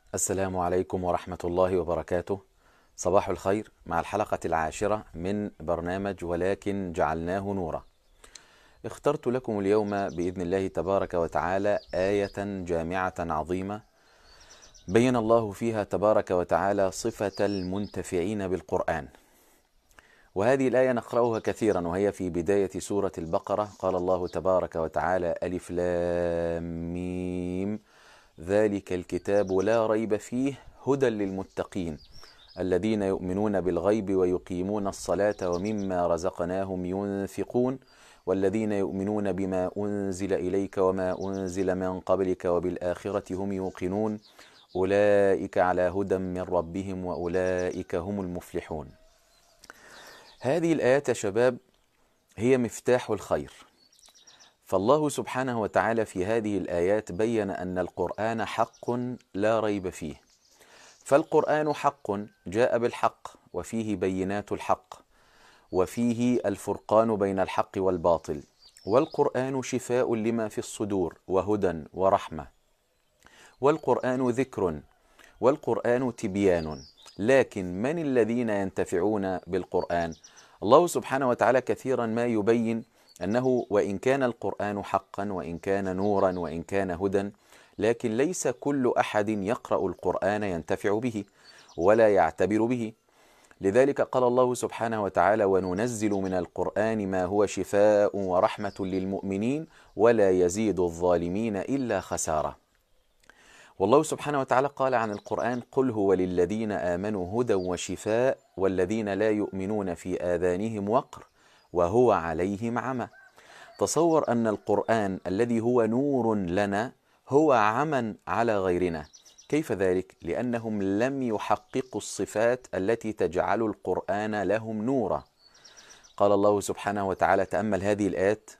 السلام عليكم ورحمة الله وبركاته. صباح الخير مع الحلقة 10 من برنامج ولكن جعلناه نورا. اخترت لكم اليوم بإذن الله تبارك وتعالى آية جامعة عظيمة بين الله فيها تبارك وتعالى صفة المنتفعين بالقرآن. وهذه الآية نقرأها كثيرا وهي في بداية سورة البقرة. قال الله تبارك وتعالى: ألف لام ميم ذلك الكتاب لا ريب فيه هدى للمتقين الذين يؤمنون بالغيب ويقيمون الصلاة ومما رزقناهم ينفقون والذين يؤمنون بما أنزل إليك وما أنزل من قبلك وبالآخرة هم يوقنون أولئك على هدى من ربهم وأولئك هم المفلحون. هذه الآيات يا شباب هي مفتاح الخير. فالله سبحانه وتعالى في هذه الآيات بين أن القرآن حق لا ريب فيه. فالقرآن حق جاء بالحق وفيه بينات الحق وفيه الفرقان بين الحق والباطل، والقرآن شفاء لما في الصدور وهدى ورحمة، والقرآن ذكر، والقرآن تبيان. لكن من الذين ينتفعون بالقرآن؟ الله سبحانه وتعالى كثيرا ما يبين أنه وإن كان القرآن حقا وإن كان نورا وإن كان هدى، لكن ليس كل أحد يقرأ القرآن ينتفع به ولا يعتبر به. لذلك قال الله سبحانه وتعالى: وننزل من القرآن ما هو شفاء ورحمة للمؤمنين ولا يزيد الظالمين إلا خسارة. والله سبحانه وتعالى قال عن القرآن: قل هو للذين آمنوا هدى وشفاء والذين لا يؤمنون في آذانهم وقر وهو عليهم عمى. تصور أن القرآن الذي هو نور لنا هو عمى على غيرنا. كيف ذلك؟ لأنهم لم يحققوا الصفات التي تجعل القرآن لهم نورا. قال الله سبحانه وتعالى، تأمل هذه الآيات: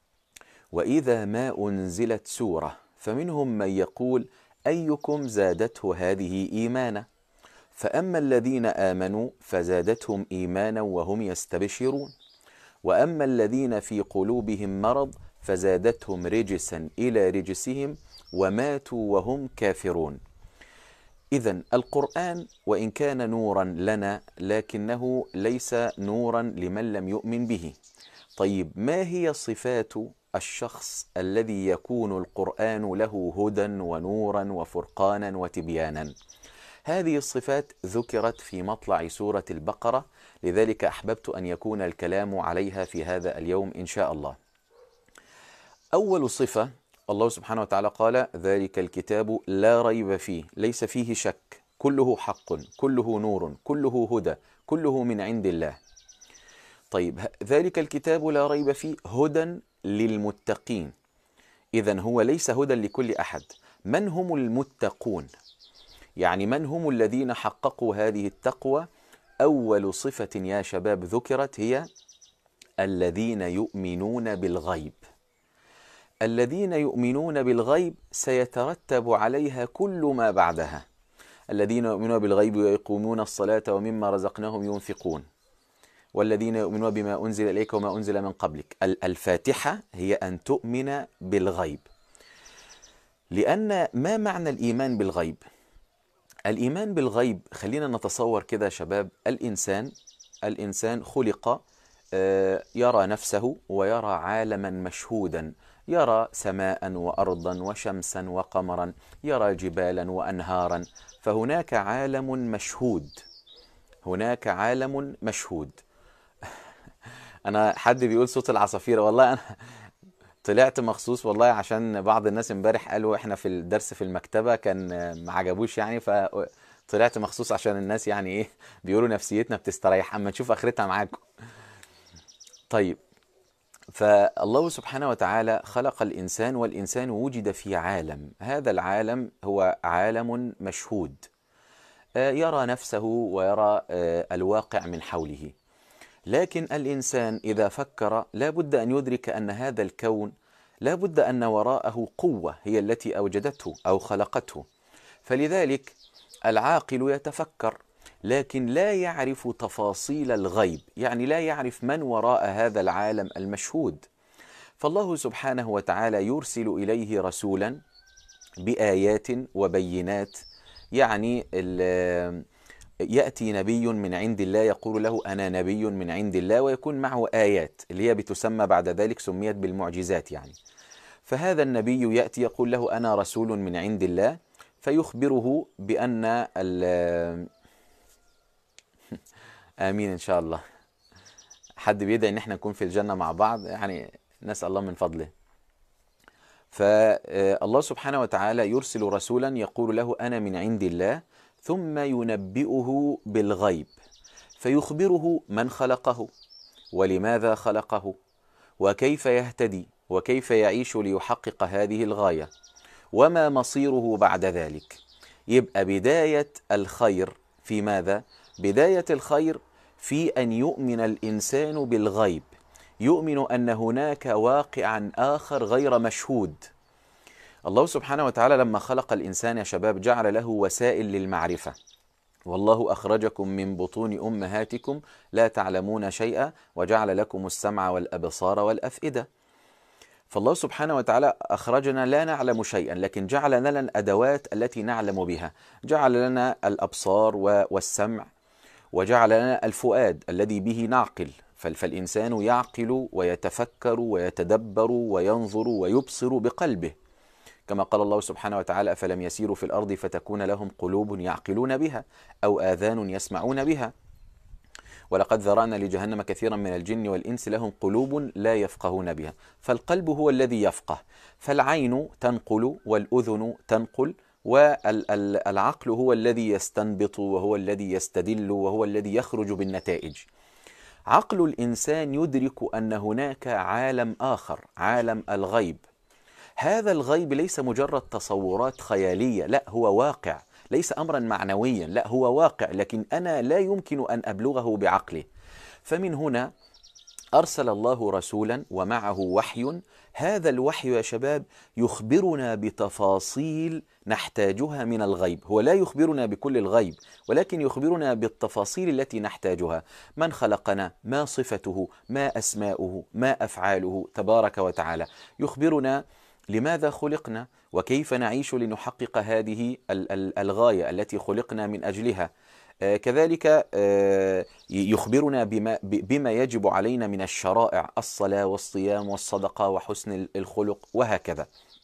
وإذا ما أنزلت سورة فمنهم من يقول أيكم زادته هذه إيمانا فأما الذين آمنوا فزادتهم إيمانا وهم يستبشرون وأما الذين في قلوبهم مرض فزادتهم رجسا إلى رجسهم وماتوا وهم كافرون. إذن القرآن وإن كان نورا لنا لكنه ليس نورا لمن لم يؤمن به. طيب، ما هي صفات الشخص الذي يكون القرآن له هدى ونورا وفرقانا وتبيانا؟ هذه الصفات ذكرت في مطلع سورة البقرة، لذلك أحببت أن يكون الكلام عليها في هذا اليوم إن شاء الله. أول صفة، الله سبحانه وتعالى قال: ذلك الكتاب لا ريب فيه، ليس فيه شك، كله حق، كله نور، كله هدى، كله من عند الله. طيب، ذلك الكتاب لا ريب فيه هدى للمتقين. إذن هو ليس هدى لكل أحد. من هم المتقون؟ يعني من هم الذين حققوا هذه التقوى؟ أول صفة يا شباب ذكرت هي الذين يؤمنون بالغيب. الذين يؤمنون بالغيب سيترتب عليها كل ما بعدها. الذين يؤمنون بالغيب ويقومون الصلاة ومما رزقناهم ينفقون والذين يؤمنون بما أنزل إليك وما أنزل من قبلك. الفاتحة هي أن تؤمن بالغيب. لأن ما معنى الإيمان بالغيب؟ الإيمان بالغيب، خلينا نتصور كده يا شباب، الإنسان خلق يرى نفسه ويرى عالما مشهودا، يرى سماء وأرضا وشمسا وقمرا، يرى جبالا وأنهارا، فهناك عالم مشهود. هناك عالم مشهود. أنا حد بيقول صوت العصافير، والله أنا طلعت مخصوص والله عشان بعض الناس امبارح قالوا احنا في الدرس في المكتبة كان ما عجبوش يعني، فطلعت مخصوص عشان الناس يعني ايه بيقولوا نفسيتنا بتستريح اما نشوف اخرتها معاكم. طيب، فالله سبحانه وتعالى خلق الإنسان والإنسان وجد في عالم، هذا العالم هو عالم مشهود، يرى نفسه ويرى الواقع من حوله. لكن الإنسان إذا فكر لا بد أن يدرك أن هذا الكون لا بد أن وراءه قوة هي التي أوجدته أو خلقته. فلذلك العاقل يتفكر لكن لا يعرف تفاصيل الغيب، يعني لا يعرف من وراء هذا العالم المشهود. فالله سبحانه وتعالى يرسل إليه رسولا بآيات وبينات يعني يأتي نبي من عند الله يقول له أنا نبي من عند الله، ويكون معه آيات اللي هي بتسمى بعد ذلك سميت بالمعجزات يعني. فهذا النبي يأتي يقول له أنا رسول من عند الله، فيخبره بأن آمين إن شاء الله. حد بيدعي إن احنا نكون في الجنة مع بعض، يعني نسأل الله من فضله. فالله سبحانه وتعالى يرسل رسولا يقول له أنا من عند الله، ثم ينبئه بالغيب، فيخبره من خلقه، ولماذا خلقه، وكيف يهتدي، وكيف يعيش ليحقق هذه الغاية، وما مصيره بعد ذلك. يبقى بداية الخير في ماذا؟ بداية الخير في أن يؤمن الإنسان بالغيب، يؤمن أن هناك واقعا آخر غير مشهود. الله سبحانه وتعالى لما خلق الإنسان يا شباب جعل له وسائل للمعرفة. والله أخرجكم من بطون أمهاتكم لا تعلمون شيئا وجعل لكم السمع والأبصار والأفئدة. فالله سبحانه وتعالى أخرجنا لا نعلم شيئا، لكن جعل لنا الأدوات التي نعلم بها. جعل لنا الأبصار والسمع، وجعل لنا الفؤاد الذي به نعقل، فالإنسان يعقل ويتفكر ويتدبر وينظر ويبصر بقلبه، كما قال الله سبحانه وتعالى أفلم يسيروا في الأرض فتكون لهم قلوب يعقلون بها أو آذان يسمعون بها، ولقد ذرأنا لجهنم كثيرا من الجن والإنس لهم قلوب لا يفقهون بها. فالقلب هو الذي يفقه، فالعين تنقل والأذن تنقل، والعقل هو الذي يستنبط وهو الذي يستدل وهو الذي يخرج بالنتائج. عقل الإنسان يدرك أن هناك عالم آخر، عالم الغيب. هذا الغيب ليس مجرد تصورات خيالية، لا، هو واقع، ليس أمرا معنويا، لا، هو واقع، لكن أنا لا يمكن أن أبلغه بعقله. فمن هنا أرسل الله رسولا ومعه وحي. هذا الوحي يا شباب يخبرنا بتفاصيل نحتاجها من الغيب. هو لا يخبرنا بكل الغيب، ولكن يخبرنا بالتفاصيل التي نحتاجها. من خلقنا، ما صفته، ما أسماؤه، ما أفعاله تبارك وتعالى. يخبرنا لماذا خلقنا، وكيف نعيش لنحقق هذه الغاية التي خلقنا من أجلها. كذلك يخبرنا بما يجب علينا من الشرائع، الصلاة والصيام والصدقة وحسن الخلق وهكذا.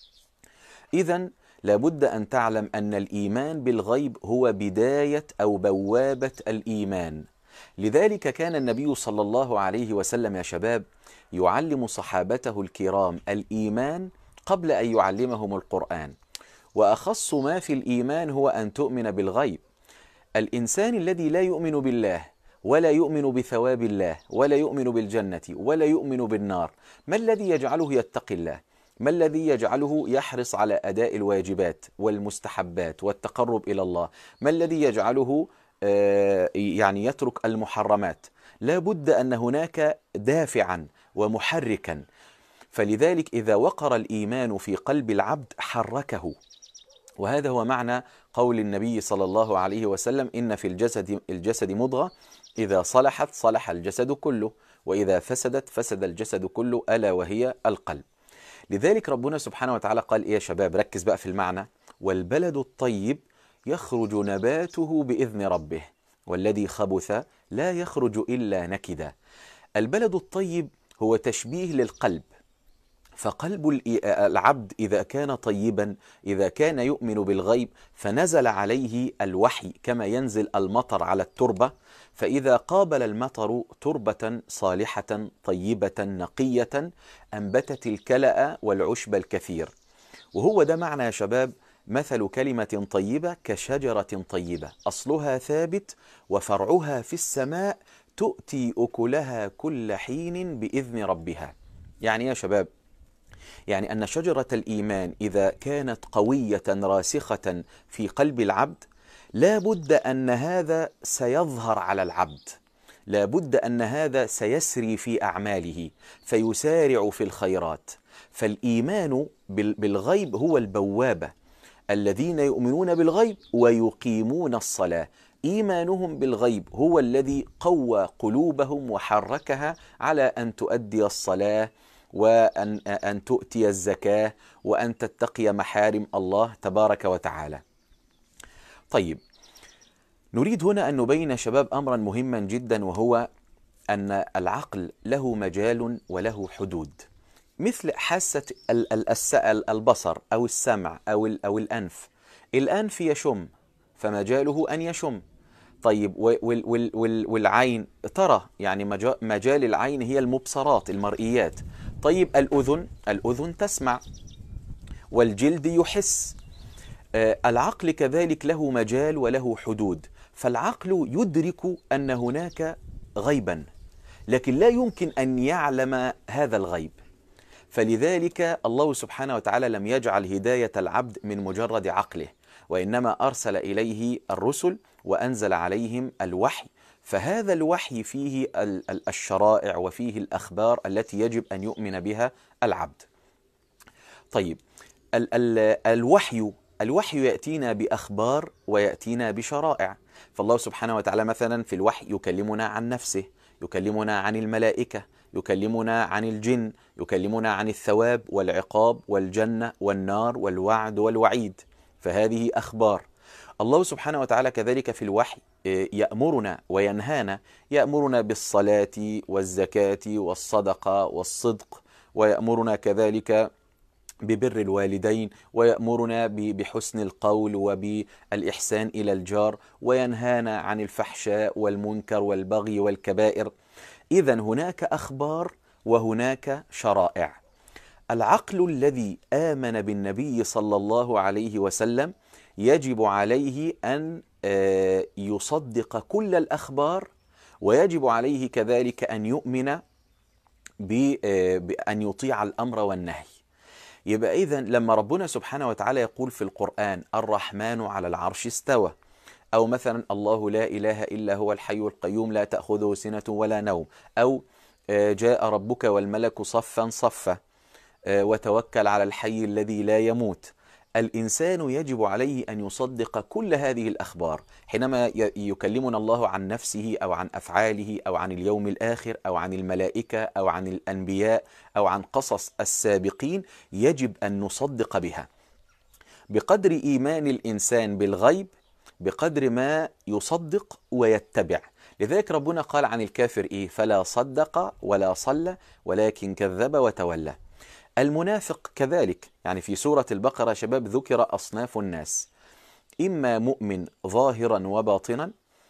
إذن لابد أن تعلم أن الإيمان بالغيب هو بداية أو بوابة الإيمان. لذلك كان النبي صلى الله عليه وسلم يا شباب يعلم صحابته الكرام الإيمان قبل أن يعلمهم القرآن. وأخص ما في الإيمان هو أن تؤمن بالغيب. الإنسان الذي لا يؤمن بالله ولا يؤمن بثواب الله ولا يؤمن بالجنة ولا يؤمن بالنار، ما الذي يجعله يتقي الله؟ ما الذي يجعله يحرص على أداء الواجبات والمستحبات والتقرب إلى الله؟ ما الذي يجعله يعني يترك المحرمات؟ لا بد أن هناك دافعا ومحركا. فلذلك إذا وقر الإيمان في قلب العبد حركه. وهذا هو معنى قول النبي صلى الله عليه وسلم إن في الجسد مضغة إذا صلحت صلح الجسد كله، وإذا فسدت فسد الجسد كله، ألا وهي القلب. لذلك ربنا سبحانه وتعالى قال إيه يا شباب؟ ركز بقى في المعنى: والبلد الطيب يخرج نباته بإذن ربه والذي خبث لا يخرج إلا نكدا. البلد الطيب هو تشبيه للقلب. فقلب العبد إذا كان طيبا، إذا كان يؤمن بالغيب، فنزل عليه الوحي كما ينزل المطر على التربة، فإذا قابل المطر تربة صالحة طيبة نقية أنبتت الكلأ والعشب الكثير. وهو ده معنى يا شباب مثل كلمة طيبة كشجرة طيبة أصلها ثابت وفرعها في السماء تؤتي أكلها كل حين بإذن ربها. يعني يا شباب، يعني أن شجرة الإيمان إذا كانت قوية راسخة في قلب العبد، لا بد أن هذا سيظهر على العبد، لا بد أن هذا سيسري في أعماله فيسارع في الخيرات. فالإيمان بالغيب هو البوابة. الذين يؤمنون بالغيب ويقيمون الصلاة، إيمانهم بالغيب هو الذي قوى قلوبهم وحركها على أن تؤدي الصلاة، وأن تؤتي الزكاة، وأن تتقي محارم الله تبارك وتعالى. طيب، نريد هنا أن نبين يا شباب أمرا مهما جدا، وهو أن العقل له مجال وله حدود، مثل حاسة البصر أو السمع أو الأنف. الأنف يشم فمجاله أن يشم. طيب، والعين ترى، يعني مجال العين هي المبصرات المرئيات. طيب، الأذن تسمع، والجلد يحس. العقل كذلك له مجال وله حدود، فالعقل يدرك أن هناك غيبا، لكن لا يمكن أن يعلم هذا الغيب. فلذلك الله سبحانه وتعالى لم يجعل هداية العبد من مجرد عقله، وإنما أرسل إليه الرسل وأنزل عليهم الوحي. فهذا الوحي فيه الشرائع وفيه الأخبار التي يجب أن يؤمن بها العبد. طيب، الوحي يأتينا بأخبار ويأتينا بشرائع. فالله سبحانه وتعالى مثلا في الوحي يكلمنا عن نفسه، يكلمنا عن الملائكة، يكلمنا عن الجن، يكلمنا عن الثواب والعقاب والجنة والنار والوعد والوعيد، فهذه أخبار. الله سبحانه وتعالى كذلك في الوحي يأمرنا وينهانا، يأمرنا بالصلاة والزكاة والصدقة والصدق، ويأمرنا كذلك ببر الوالدين، ويأمرنا بحسن القول وبالإحسان إلى الجار، وينهانا عن الفحشاء والمنكر والبغي والكبائر. إذن هناك أخبار وهناك شرائع. العقل الذي آمن بالنبي صلى الله عليه وسلم يجب عليه أن يصدق كل الأخبار، ويجب عليه كذلك أن يؤمن بأن يطيع الأمر والنهي. يبقى إذن لما ربنا سبحانه وتعالى يقول في القرآن الرحمن على العرش استوى، أو مثلا الله لا إله إلا هو الحي القيوم لا تأخذه سنة ولا نوم، أو جاء ربك والملك صفا صفا، وتوكل على الحي الذي لا يموت. الإنسان يجب عليه أن يصدق كل هذه الأخبار حينما يكلمنا الله عن نفسه أو عن أفعاله أو عن اليوم الآخر أو عن الملائكة أو عن الأنبياء أو عن قصص السابقين. يجب أن نصدق بها بقدر إيمان الإنسان بالغيب، بقدر ما يصدق ويتبع. لذلك ربنا قال عن الكافر إيه؟ فلا صدق ولا صلى ولكن كذب وتولى. المنافق كذلك، يعني في سورة البقرة شباب ذكر أصناف الناس: إما مؤمن ظاهرا وباطنا،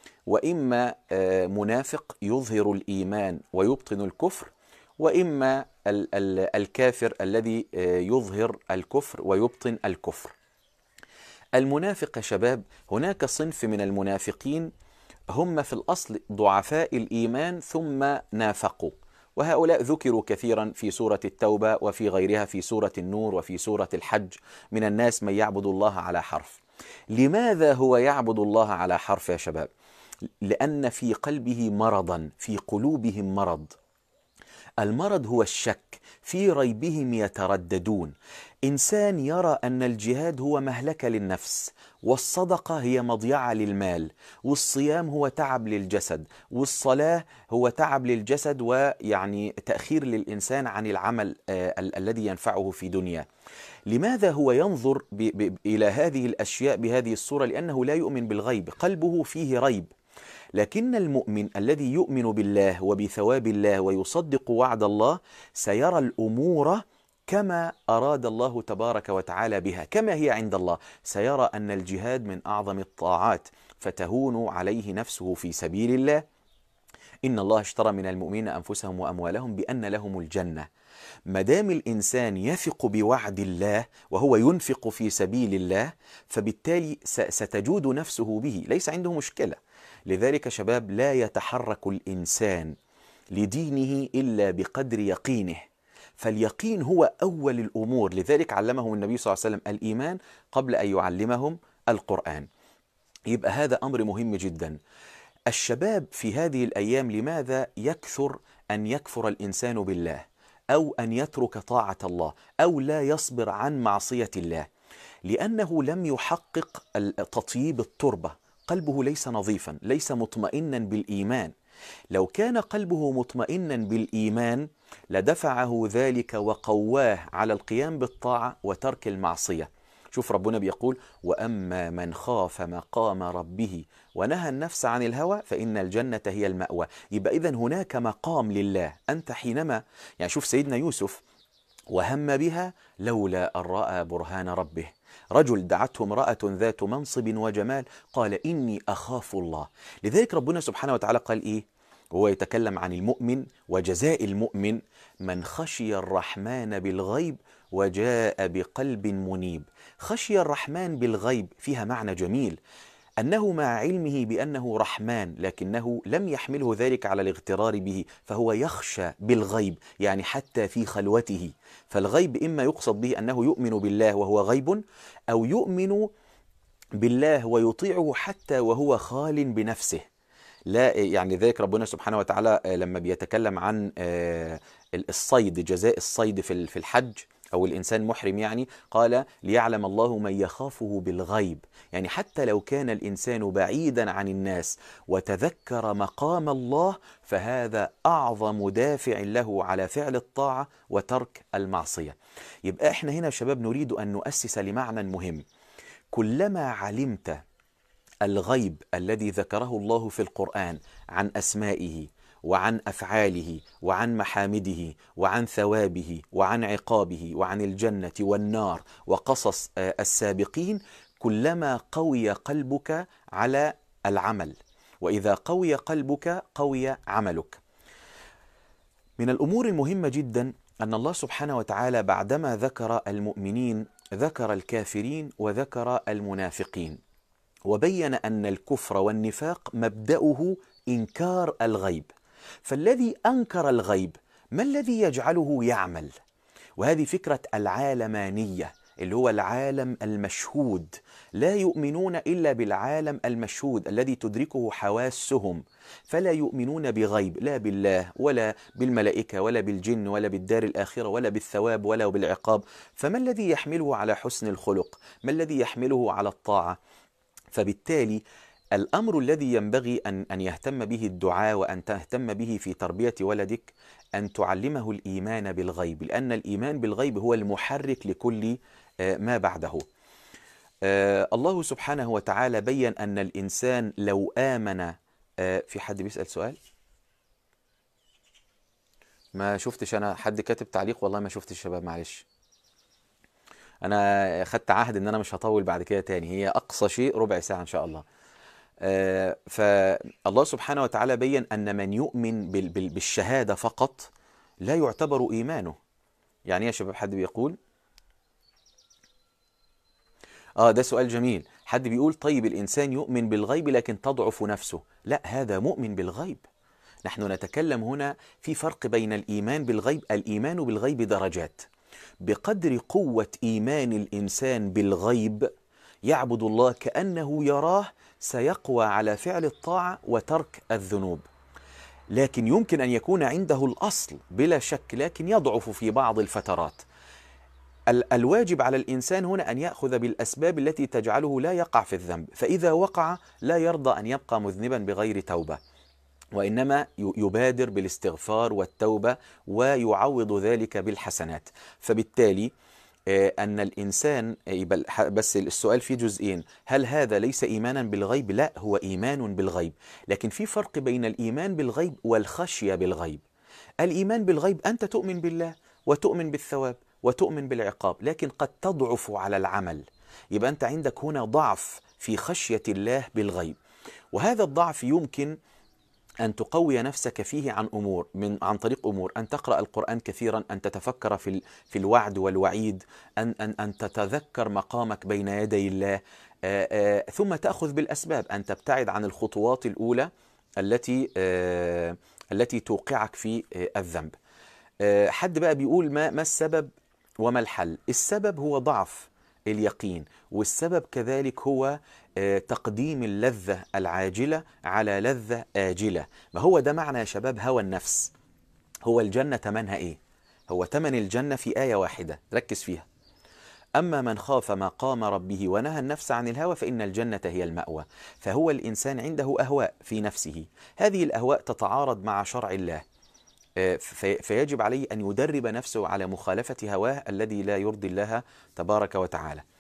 وإما منافق يظهر الإيمان ويبطن الكفر، وإما الكافر الذي يظهر الكفر ويبطن الكفر. المنافق يا شباب، هناك صنف من المنافقين هم في الأصل ضعفاء الإيمان ثم نافقوا، وهؤلاء ذكروا كثيرا في سورة التوبة وفي غيرها، في سورة النور وفي سورة الحج: من الناس من يعبد الله على حرف. لماذا هو يعبد الله على حرف يا شباب؟ لأن في قلبه مرضا، في قلوبهم مرض. المرض هو الشك، في ريبهم يترددون. إنسان يرى أن الجهاد هو مهلكة للنفس، والصدقة هي مضيعة للمال، والصيام هو تعب للجسد، والصلاة هو تعب للجسد ويعني تأخير للإنسان عن العمل الذي ينفعه في دنيا. لماذا هو ينظر إلى هذه الأشياء بهذه الصورة؟ لأنه لا يؤمن بالغيب، قلبه فيه ريب. لكن المؤمن الذي يؤمن بالله وبثواب الله ويصدق وعد الله سيرى الأمور كما أراد الله تبارك وتعالى بها، كما هي عند الله. سيرى أن الجهاد من أعظم الطاعات، فتهون عليه نفسه في سبيل الله. إن الله اشترى من المؤمنين أنفسهم وأموالهم بأن لهم الجنة. مدام الإنسان يثق بوعد الله وهو ينفق في سبيل الله، فبالتالي ستجود نفسه به، ليس عنده مشكلة. لذلك شباب لا يتحرك الإنسان لدينه إلا بقدر يقينه، فاليقين هو أول الأمور. لذلك علمهم النبي صلى الله عليه وسلم الإيمان قبل أن يعلمهم القرآن. يبقى هذا أمر مهم جدا. الشباب في هذه الأيام لماذا يكثر أن يكفر الإنسان بالله، أو أن يترك طاعة الله، أو لا يصبر عن معصية الله؟ لأنه لم يحقق تطييب التربة، قلبه ليس نظيفا، ليس مطمئنا بالإيمان. لو كان قلبه مطمئنا بالإيمان لدفعه ذلك وقواه على القيام بالطاعة وترك المعصية. شوف ربنا بيقول وأما من خاف مقام ربه ونهى النفس عن الهوى فإن الجنة هي المأوى. يبقى إذن هناك مقام لله. أنت حينما يعني شوف سيدنا يوسف وهم بها لولا أن رأى برهان ربه. رجل دعته امرأة ذات منصب وجمال قال إني أخاف الله. لذلك ربنا سبحانه وتعالى قال إيه وهو يتكلم عن المؤمن وجزاء المؤمن من خشي الرحمن بالغيب وجاء بقلب منيب. خشي الرحمن بالغيب فيها معنى جميل، أنه مع علمه بأنه رحمن لكنه لم يحمله ذلك على الاغترار به، فهو يخشى بالغيب يعني حتى في خلوته. فالغيب إما يقصد به أنه يؤمن بالله وهو غيب، أو يؤمن بالله ويطيعه حتى وهو خال بنفسه. لا يعني ذلك ربنا سبحانه وتعالى لما بيتكلم عن الصيد، جزاء الصيد في الحج أو الإنسان محرم، يعني قال ليعلم الله من يخافه بالغيب. يعني حتى لو كان الإنسان بعيدا عن الناس وتذكر مقام الله فهذا أعظم دافع له على فعل الطاعة وترك المعصية. يبقى إحنا هنا شباب نريد أن نؤسس لمعنى مهم. كلما علمت الغيب الذي ذكره الله في القرآن عن أسمائه وعن أفعاله وعن محامده وعن ثوابه وعن عقابه وعن الجنة والنار وقصص السابقين، كلما قوي قلبك على العمل، وإذا قوي قلبك قوي عملك. من الأمور المهمة جدا أن الله سبحانه وتعالى بعدما ذكر المؤمنين ذكر الكافرين وذكر المنافقين، وبين أن الكفر والنفاق مبدأه إنكار الغيب. فالذي أنكر الغيب ما الذي يجعله يعمل؟ وهذه فكرة العالمانية اللي هو العالم المشهود. لا يؤمنون إلا بالعالم المشهود الذي تدركه حواسهم، فلا يؤمنون بغيب، لا بالله ولا بالملائكة ولا بالجن ولا بالدار الآخرة ولا بالثواب ولا بالعقاب. فما الذي يحمله على حسن الخلق؟ ما الذي يحمله على الطاعة؟ فبالتالي الأمر الذي ينبغي أن يهتم به الدعاء وأن تهتم به في تربية ولدك أن تعلمه الإيمان بالغيب، لأن الإيمان بالغيب هو المحرك لكل ما بعده. الله سبحانه وتعالى بيّن أن الإنسان لو آمن. في حد بيسأل سؤال؟ ما شفتش أنا حد كاتب تعليق، والله ما شفتش شباب، معلش. أنا خدت عهد إن أنا مش هطول بعد كده تاني، هي أقصى شيء ربع ساعة إن شاء الله. فالله سبحانه وتعالى بيّن أن من يؤمن بالشهادة فقط لا يعتبر إيمانه. يعني يا شباب حد بيقول ده سؤال جميل. حد بيقول طيب الإنسان يؤمن بالغيب لكن تضعف نفسه. لا، هذا مؤمن بالغيب. نحن نتكلم هنا في فرق بين الإيمان بالغيب. الإيمان بالغيب درجات، بقدر قوة إيمان الإنسان بالغيب يعبد الله كأنه يراه سيقوى على فعل الطاعة وترك الذنوب. لكن يمكن أن يكون عنده الأصل بلا شك لكن يضعف في بعض الفترات. الواجب على الإنسان هنا أن يأخذ بالأسباب التي تجعله لا يقع في الذنب، فإذا وقع لا يرضى أن يبقى مذنبا بغير توبة، وإنما يبادر بالاستغفار والتوبة ويعوض ذلك بالحسنات. فبالتالي أن الإنسان بس السؤال فيه جزئين، هل هذا ليس إيمانا بالغيب؟ لا، هو إيمان بالغيب، لكن في فرق بين الإيمان بالغيب والخشية بالغيب. الإيمان بالغيب أنت تؤمن بالله وتؤمن بالثواب وتؤمن بالعقاب، لكن قد تضعف على العمل. يبقى أنت عندك هنا ضعف في خشية الله بالغيب، وهذا الضعف يمكن أن تقوي نفسك فيه عن طريق أمور: أن تقرأ القرآن كثيرا، أن تتفكر في الوعد والوعيد، أن تتذكر مقامك بين يدي الله، ثم تأخذ بالأسباب، أن تبتعد عن الخطوات الأولى التي توقعك في الذنب. حد بقى بيقول ما السبب وما الحل؟ السبب هو ضعف اليقين، والسبب كذلك هو تقديم اللذة العاجلة على لذة آجلة. ما هو ده معنى يا شباب هوى النفس. هو الجنة تمنها إيه؟ هو تمن الجنة في آية واحدة، ركز فيها: أما من خاف مقام ربه ونهى النفس عن الهوى فإن الجنة هي المأوى. فهو الإنسان عنده أهواء في نفسه، هذه الأهواء تتعارض مع شرع الله، فيجب عليه أن يدرب نفسه على مخالفة هواه الذي لا يرضي الله تبارك وتعالى.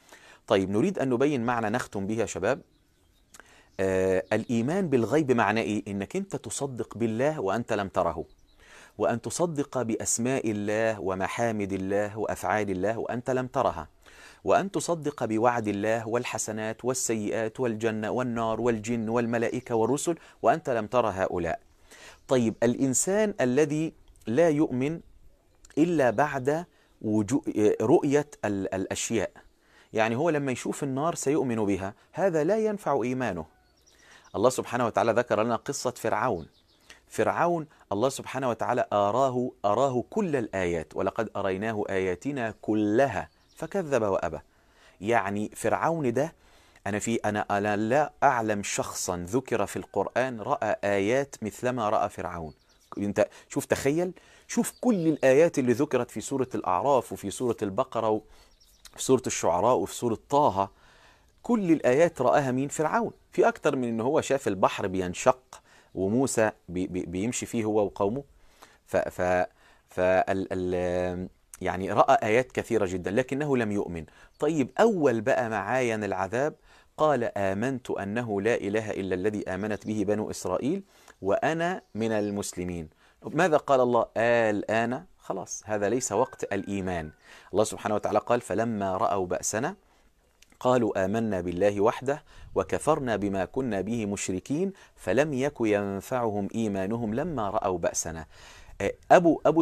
طيب نريد أن نبين معنى نختم به يا شباب. الإيمان بالغيب معناه إيه؟ إنك أنت تصدق بالله وأنت لم تره، وأن تصدق بأسماء الله ومحامد الله وأفعال الله وأنت لم ترها، وأن تصدق بوعد الله والحسنات والسيئات والجنة والنار والجن والملائكة والرسل وأنت لم تر هؤلاء. طيب الإنسان الذي لا يؤمن إلا بعد رؤية الأشياء، يعني هو لما يشوف النار سيؤمن بها، هذا لا ينفع إيمانه. الله سبحانه وتعالى ذكر لنا قصة فرعون الله سبحانه وتعالى أراه كل الآيات، ولقد أريناه آياتنا كلها فكذب وأبى. يعني فرعون ده أنا لا أعلم شخصا ذكر في القرآن رأى آيات مثلما رأى فرعون. أنت شوف، تخيل، شوف كل الآيات اللي ذكرت في سورة الأعراف وفي سورة البقرة وفي سورة الشعراء وفي سورة طه، كل الآيات رآها مين؟ فرعون. في أكتر من إن هو شاف البحر بينشق وموسى بيمشي فيه هو وقومه. ف ف ف يعني رأى آيات كثيرة جدا لكنه لم يؤمن. طيب أول بقى معاين العذاب قال آمنت أنه لا إله إلا الذي آمنت به بنو إسرائيل وأنا من المسلمين. ماذا قال الله؟ الآن خلاص، هذا ليس وقت الإيمان. الله سبحانه وتعالى قال فلما رأوا بأسنا قالوا آمنا بالله وحده وكفرنا بما كنا به مشركين فلم يك ينفعهم إيمانهم لما رأوا بأسنا. أبو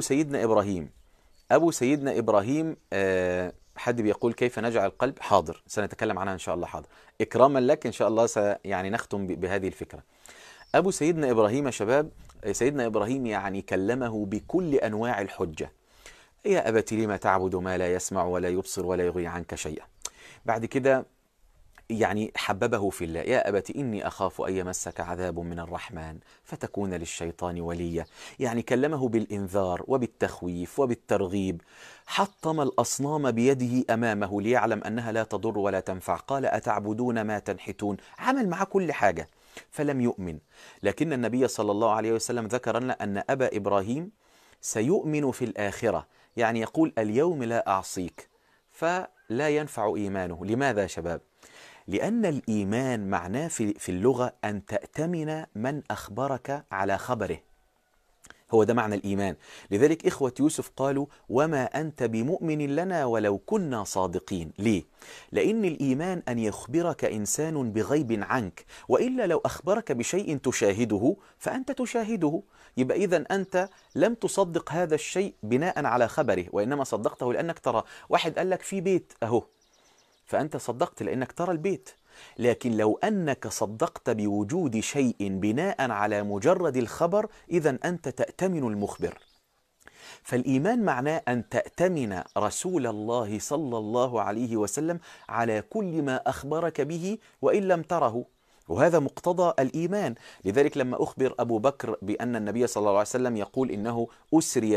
سيدنا إبراهيم حد بيقول كيف نجعل القلب؟ حاضر، سنتكلم عنها إن شاء الله، حاضر، إكراما لك إن شاء الله يعني نختم بهذه الفكرة. أبو سيدنا إبراهيم يا شباب، سيدنا إبراهيم يعني كلمه بكل أنواع الحجة. يا أبت لم تعبد ما لا يسمع ولا يبصر ولا يغني عنك شيئا. بعد كده يعني حببه في الله، يا أبت إني أخاف أن يمسك عذاب من الرحمن فتكون للشيطان وليا. يعني كلمه بالإنذار وبالتخويف وبالترغيب. حطم الأصنام بيده أمامه ليعلم أنها لا تضر ولا تنفع. قال أتعبدون ما تنحتون. عمل معه كل حاجة فلم يؤمن. لكن النبي صلى الله عليه وسلم ذكر لنا أن أبا إبراهيم سيؤمن في الآخرة، يعني يقول اليوم لا أعصيك، فلا ينفع إيمانه. لماذا يا شباب؟ لأن الإيمان معناه في اللغة أن تأتمن من أخبرك على خبره، هو ده معنى الإيمان. لذلك إخوة يوسف قالوا وما أنت بمؤمن لنا ولو كنا صادقين. ليه؟ لأن الإيمان أن يخبرك إنسان بغيب عنك، وإلا لو أخبرك بشيء تشاهده فأنت تشاهده، يبقى إذن أنت لم تصدق هذا الشيء بناء على خبره، وإنما صدقته لأنك ترى. واحد قال لك في بيت أهو، فأنت صدقت لأنك ترى البيت. لكن لو أنك صدقت بوجود شيء بناء على مجرد الخبر، إذن أنت تأتمن المخبر. فالإيمان معناه أن تأتمن رسول الله صلى الله عليه وسلم على كل ما أخبرك به وإن لم تره، وهذا مقتضى الإيمان. لذلك لما أخبر أبو بكر بأن النبي صلى الله عليه وسلم يقول إنه أسري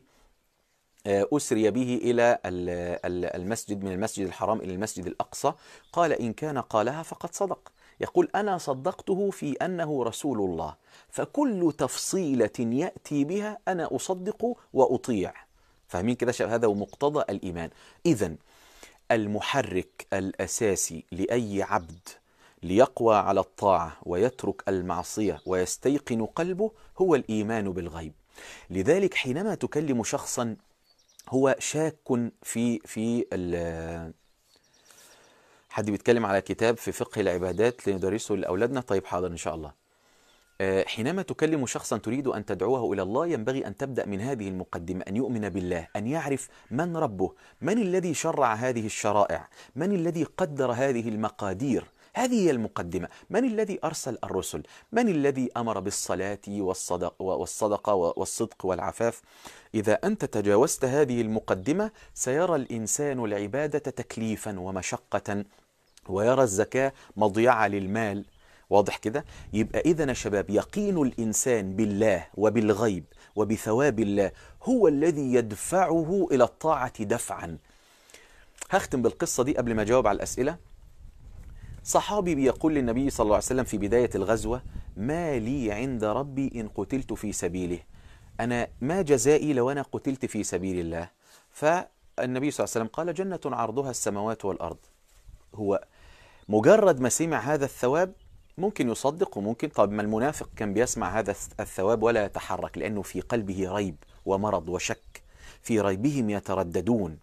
به إلى المسجد، من المسجد الحرام إلى المسجد الأقصى، قال إن كان قالها فقد صدق. يقول أنا صدقته في أنه رسول الله، فكل تفصيلة يأتي بها أنا أصدق وأطيع. فاهمين كده شباب؟ هذا مقتضى الإيمان. إذن المحرك الأساسي لأي عبد ليقوى على الطاعة ويترك المعصية ويستيقن قلبه هو الإيمان بالغيب. لذلك حينما تكلم شخصا هو شاك في حد بيتكلم على كتاب في فقه العبادات لندرسه لأولادنا، طيب حاضر إن شاء الله. حينما تكلم شخصا تريد أن تدعوه إلى الله ينبغي أن تبدأ من هذه المقدمة، أن يؤمن بالله، أن يعرف من ربه، من الذي شرع هذه الشرائع، من الذي قدر هذه المقادير. هذه هي المقدمة. من الذي أرسل الرسل؟ من الذي أمر بالصلاة والصدقة والصدق والعفاف؟ إذا أنت تجاوزت هذه المقدمة سيرى الإنسان العبادة تكليفا ومشقة، ويرى الزكاة مضيعة للمال. واضح كده؟ يبقى إذن يا شباب يقين الإنسان بالله وبالغيب وبثواب الله هو الذي يدفعه إلى الطاعة دفعا. هختم بالقصة دي قبل ما أجاوب على الأسئلة. صحابي بيقول للنبي صلى الله عليه وسلم في بداية الغزوة ما لي عند ربي إن قتلت في سبيله، أنا ما جزائي لو أنا قتلت في سبيل الله؟ فالنبي صلى الله عليه وسلم قال جنة عرضها السماوات والأرض. هو مجرد ما سمع هذا الثواب ممكن يصدق وممكن. طب ما المنافق كان بيسمع هذا الثواب ولا يتحرك، لأنه في قلبه ريب ومرض وشك، في ريبهم يترددون.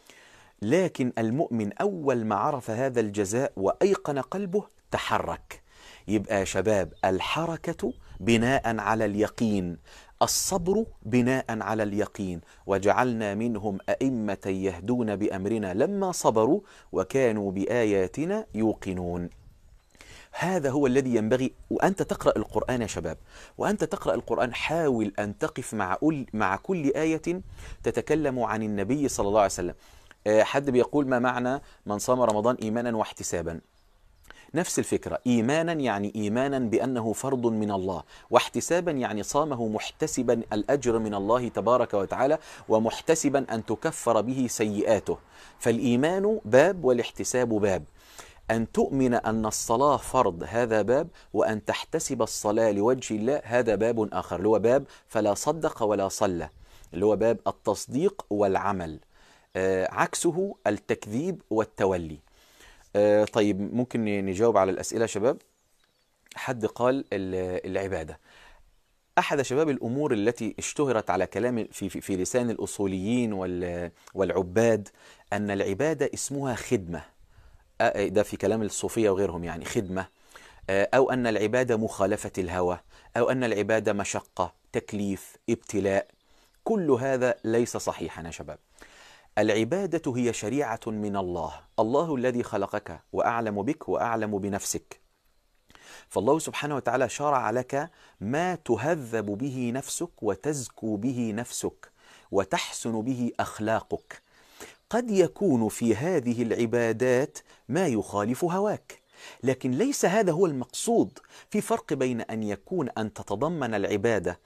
لكن المؤمن أول ما عرف هذا الجزاء وأيقن قلبه تحرك. يبقى يا شباب الحركة بناء على اليقين، الصبر بناء على اليقين. وجعلنا منهم أئمة يهدون بأمرنا لما صبروا وكانوا بآياتنا يوقنون. هذا هو الذي ينبغي. وأنت تقرأ القرآن يا شباب، وأنت تقرأ القرآن حاول أن تقف مع كل آية تتكلم عن النبي صلى الله عليه وسلم. حد بيقول ما معنى من صام رمضان إيمانا واحتسابا؟ نفس الفكرة، إيمانا يعني إيمانا بأنه فرض من الله، واحتسابا يعني صامه محتسبا الأجر من الله تبارك وتعالى، ومحتسبا أن تكفر به سيئاته. فالإيمان باب والاحتساب باب. أن تؤمن أن الصلاة فرض هذا باب، وأن تحتسب الصلاة لوجه الله هذا باب آخر، اللي هو باب فلا صدق ولا صلى، اللي هو باب التصديق والعمل. عكسه التكذيب والتولي. طيب ممكن نجاوب على الأسئلة يا شباب. حد قال العبادة. أحد شباب الأمور التي اشتهرت على كلام في لسان الأصوليين والعباد أن العبادة اسمها خدمة. ده في كلام الصوفية وغيرهم، يعني خدمة، أو أن العبادة مخالفة الهوى، أو أن العبادة مشقة، تكليف، ابتلاء. كل هذا ليس صحيحا يا شباب. العبادة هي شريعة من الله، الله الذي خلقك وأعلم بك وأعلم بنفسك. فالله سبحانه وتعالى شرع لك ما تهذب به نفسك وتزكو به نفسك وتحسن به أخلاقك. قد يكون في هذه العبادات ما يخالف هواك، لكن ليس هذا هو المقصود. في فرق بين أن تتضمن العبادة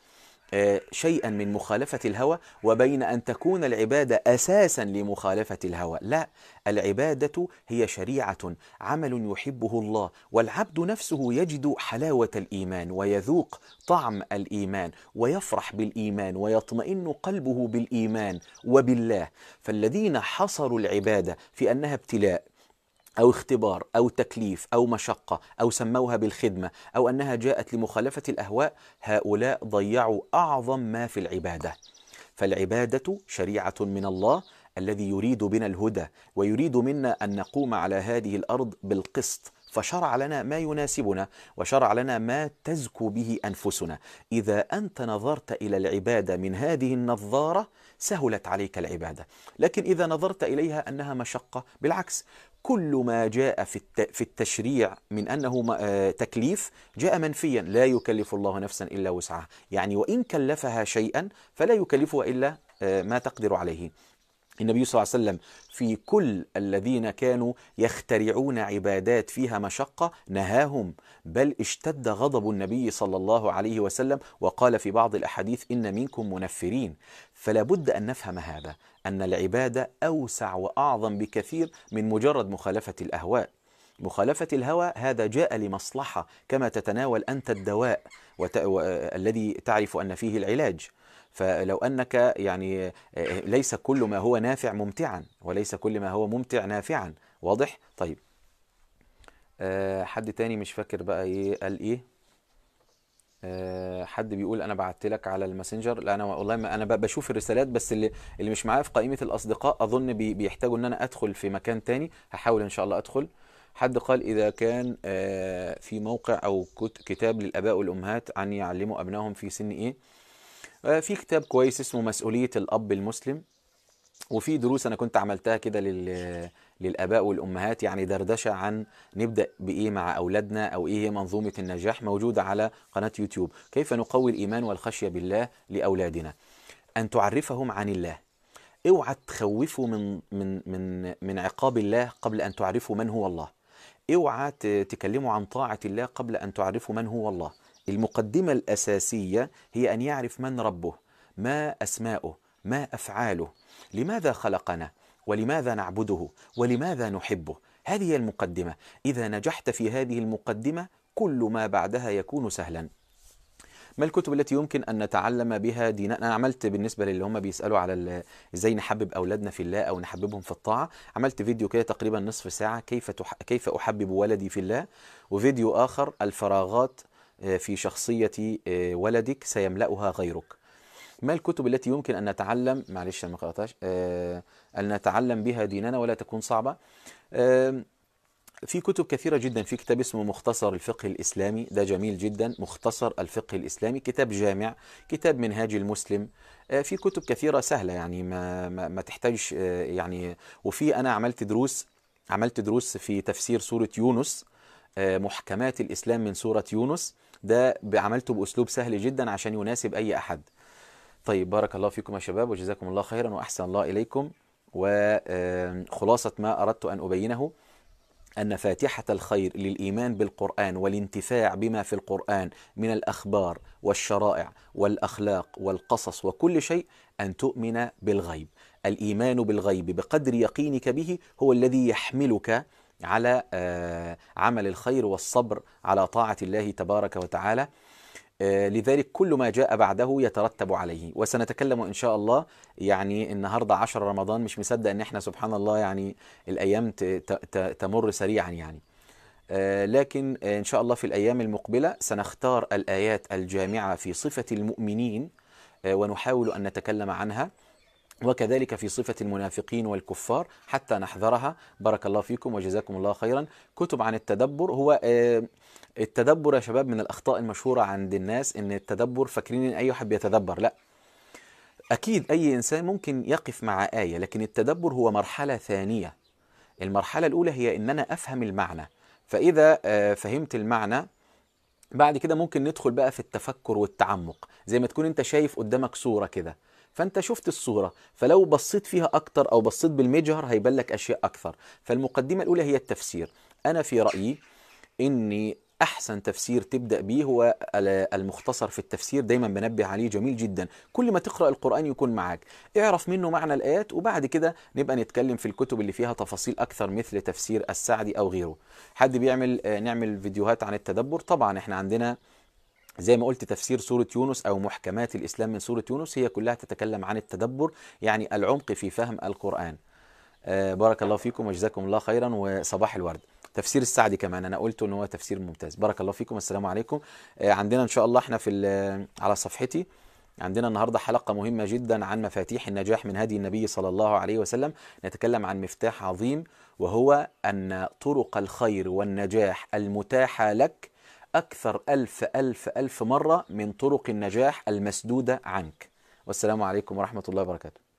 شيئا من مخالفة الهوى، وبين أن تكون العبادة أساسا لمخالفة الهوى. لا، العبادة هي شريعة، عمل يحبه الله، والعبد نفسه يجد حلاوة الإيمان ويذوق طعم الإيمان ويفرح بالإيمان ويطمئن قلبه بالإيمان وبالله. فالذين حصروا العبادة في أنها ابتلاء أو اختبار أو تكليف أو مشقة أو سموها بالخدمة أو أنها جاءت لمخالفة الأهواء، هؤلاء ضيعوا أعظم ما في العبادة. فالعبادة شريعة من الله الذي يريد بنا الهدى، ويريد منا أن نقوم على هذه الأرض بالقسط، فشرع لنا ما يناسبنا وشرع لنا ما تزكو به أنفسنا. إذا أنت نظرت إلى العبادة من هذه النظارة سهلت عليك العبادة. لكن إذا نظرت إليها أنها مشقة، بالعكس، كل ما جاء في التشريع من أنه تكليف جاء منفيا. لا يكلف الله نفسا إلا وسعها، يعني وإن كلفها شيئا فلا يكلفها إلا ما تقدر عليه. النبي صلى الله عليه وسلم في كل الذين كانوا يخترعون عبادات فيها مشقة نهاهم، بل اشتد غضب النبي صلى الله عليه وسلم وقال في بعض الأحاديث إن منكم منفرين. فلا بد أن نفهم هذا، أن العبادة أوسع وأعظم بكثير من مجرد مخالفة الأهواء. مخالفة الهوى هذا جاء لمصلحة، كما تتناول أنت الدواء الذي تعرف أن فيه العلاج. فلو أنك يعني ليس كل ما هو نافع ممتعا، وليس كل ما هو ممتع نافعا. واضح؟ طيب حد تاني مش فاكر بقى ايه قال ايه. حد بيقول انا بعت لك على الماسنجر. لا انا والله ما انا بشوف الرسالات، بس اللي مش معايا في قائمة الاصدقاء اظن بيحتاجوا ان انا ادخل في مكان تاني. هحاول ان شاء الله ادخل. حد قال إذا كان في موقع أو كتاب للآباء والأمهات عن يعلموا أبنائهم في سن إيه. في كتاب كويس اسمه مسؤولية الأب المسلم، وفي دروس أنا كنت عملتها كده للآباء والأمهات، يعني دردشة عن نبدأ بإيه مع أولادنا، أو إيه هي منظومة النجاح، موجودة على قناة يوتيوب. كيف نقوي الإيمان والخشية بالله لأولادنا. أن تعرفهم عن الله، اوعى تخوفوا من عقاب الله قبل أن تعرفوا من هو الله. اوعى تكلموا عن طاعة الله قبل أن تعرفوا من هو الله. المقدمة الأساسية هي أن يعرف من ربه، ما أسماؤه، ما أفعاله، لماذا خلقنا، ولماذا نعبده، ولماذا نحبه. هذه هي المقدمة. إذا نجحت في هذه المقدمة كل ما بعدها يكون سهلا. ما الكتب التي يمكن أن نتعلم بها ديننا؟ أنا عملت بالنسبة للي هم بيسألوا على إزاي نحبب أولادنا في الله أو نحببهم في الطاعة، عملت فيديو كده تقريبا نصف ساعة كيف أحبب ولدي في الله، وفيديو آخر الفراغات في شخصية ولدك سيملأها غيرك. ما الكتب التي يمكن أن نتعلم، معلش أنا ما قرأتهاش، أن نتعلم بها ديننا ولا تكون صعبة؟ في كتب كثيرة جدا. في كتاب اسمه مختصر الفقه الإسلامي، ده جميل جدا. مختصر الفقه الإسلامي كتاب جامع. كتاب منهاج المسلم. في كتب كثيرة سهلة يعني ما تحتاج يعني. وفي أنا عملت دروس في تفسير سورة يونس، محكمات الإسلام من سورة يونس. ده عملته بأسلوب سهل جدا عشان يناسب أي أحد. طيب بارك الله فيكم يا شباب وجزاكم الله خيرا وأحسن الله إليكم. وخلاصة ما أردت أن أبينه أن فاتحة الخير للإيمان بالقرآن والانتفاع بما في القرآن من الأخبار والشرائع والأخلاق والقصص وكل شيء أن تؤمن بالغيب. الإيمان بالغيب بقدر يقينك به هو الذي يحملك على عمل الخير والصبر على طاعة الله تبارك وتعالى. لذلك كل ما جاء بعده يترتب عليه. وسنتكلم إن شاء الله، يعني النهاردة 10 رمضان، مش مصدق أن احنا سبحان الله يعني الأيام تمر سريعا يعني. لكن إن شاء الله في الأيام المقبلة سنختار الآيات الجامعة في صفة المؤمنين ونحاول أن نتكلم عنها، وكذلك في صفة المنافقين والكفار حتى نحذرها. بارك الله فيكم وجزاكم الله خيرا. كتب عن التدبر. هو التدبر يا شباب من الأخطاء المشهورة عند الناس، إن التدبر فاكرين إن أي واحد بيتدبر. لا، أكيد أي إنسان ممكن يقف مع آية، لكن التدبر هو مرحلة ثانية. المرحلة الأولى هي إن أنا أفهم المعنى، فإذا فهمت المعنى بعد كده ممكن ندخل بقى في التفكر والتعمق. زي ما تكون أنت شايف قدامك صورة كده، فأنت شفت الصورة، فلو بصيت فيها أكتر أو بصيت بالمجهر هيبان لك أشياء أكثر. فالمقدمة الأولى هي التفسير. أنا في رأيي إني أحسن تفسير تبدأ به هو المختصر في التفسير. دايما بنبه عليه، جميل جدا. كل ما تقرأ القرآن يكون معاك، اعرف منه معنى الآيات، وبعد كده نبقى نتكلم في الكتب اللي فيها تفاصيل أكثر مثل تفسير السعدي أو غيره. حد نعمل فيديوهات عن التدبر. طبعا احنا عندنا زي ما قلت تفسير سورة يونس أو محكمات الإسلام من سورة يونس، هي كلها تتكلم عن التدبر، يعني العمق في فهم القرآن. بارك الله فيكم وجزاكم الله خيرا وصباح الورد. تفسير السعدي كمان أنا قلت إن هو تفسير ممتاز. بارك الله فيكم، السلام عليكم. عندنا إن شاء الله احنا على صفحتي عندنا النهاردة حلقة مهمة جدا عن مفاتيح النجاح من هدي النبي صلى الله عليه وسلم. نتكلم عن مفتاح عظيم، وهو أن طرق الخير والنجاح المتاحة لك أكثر ألف مرة من طرق النجاح المسدودة عنك. والسلام عليكم ورحمة الله وبركاته.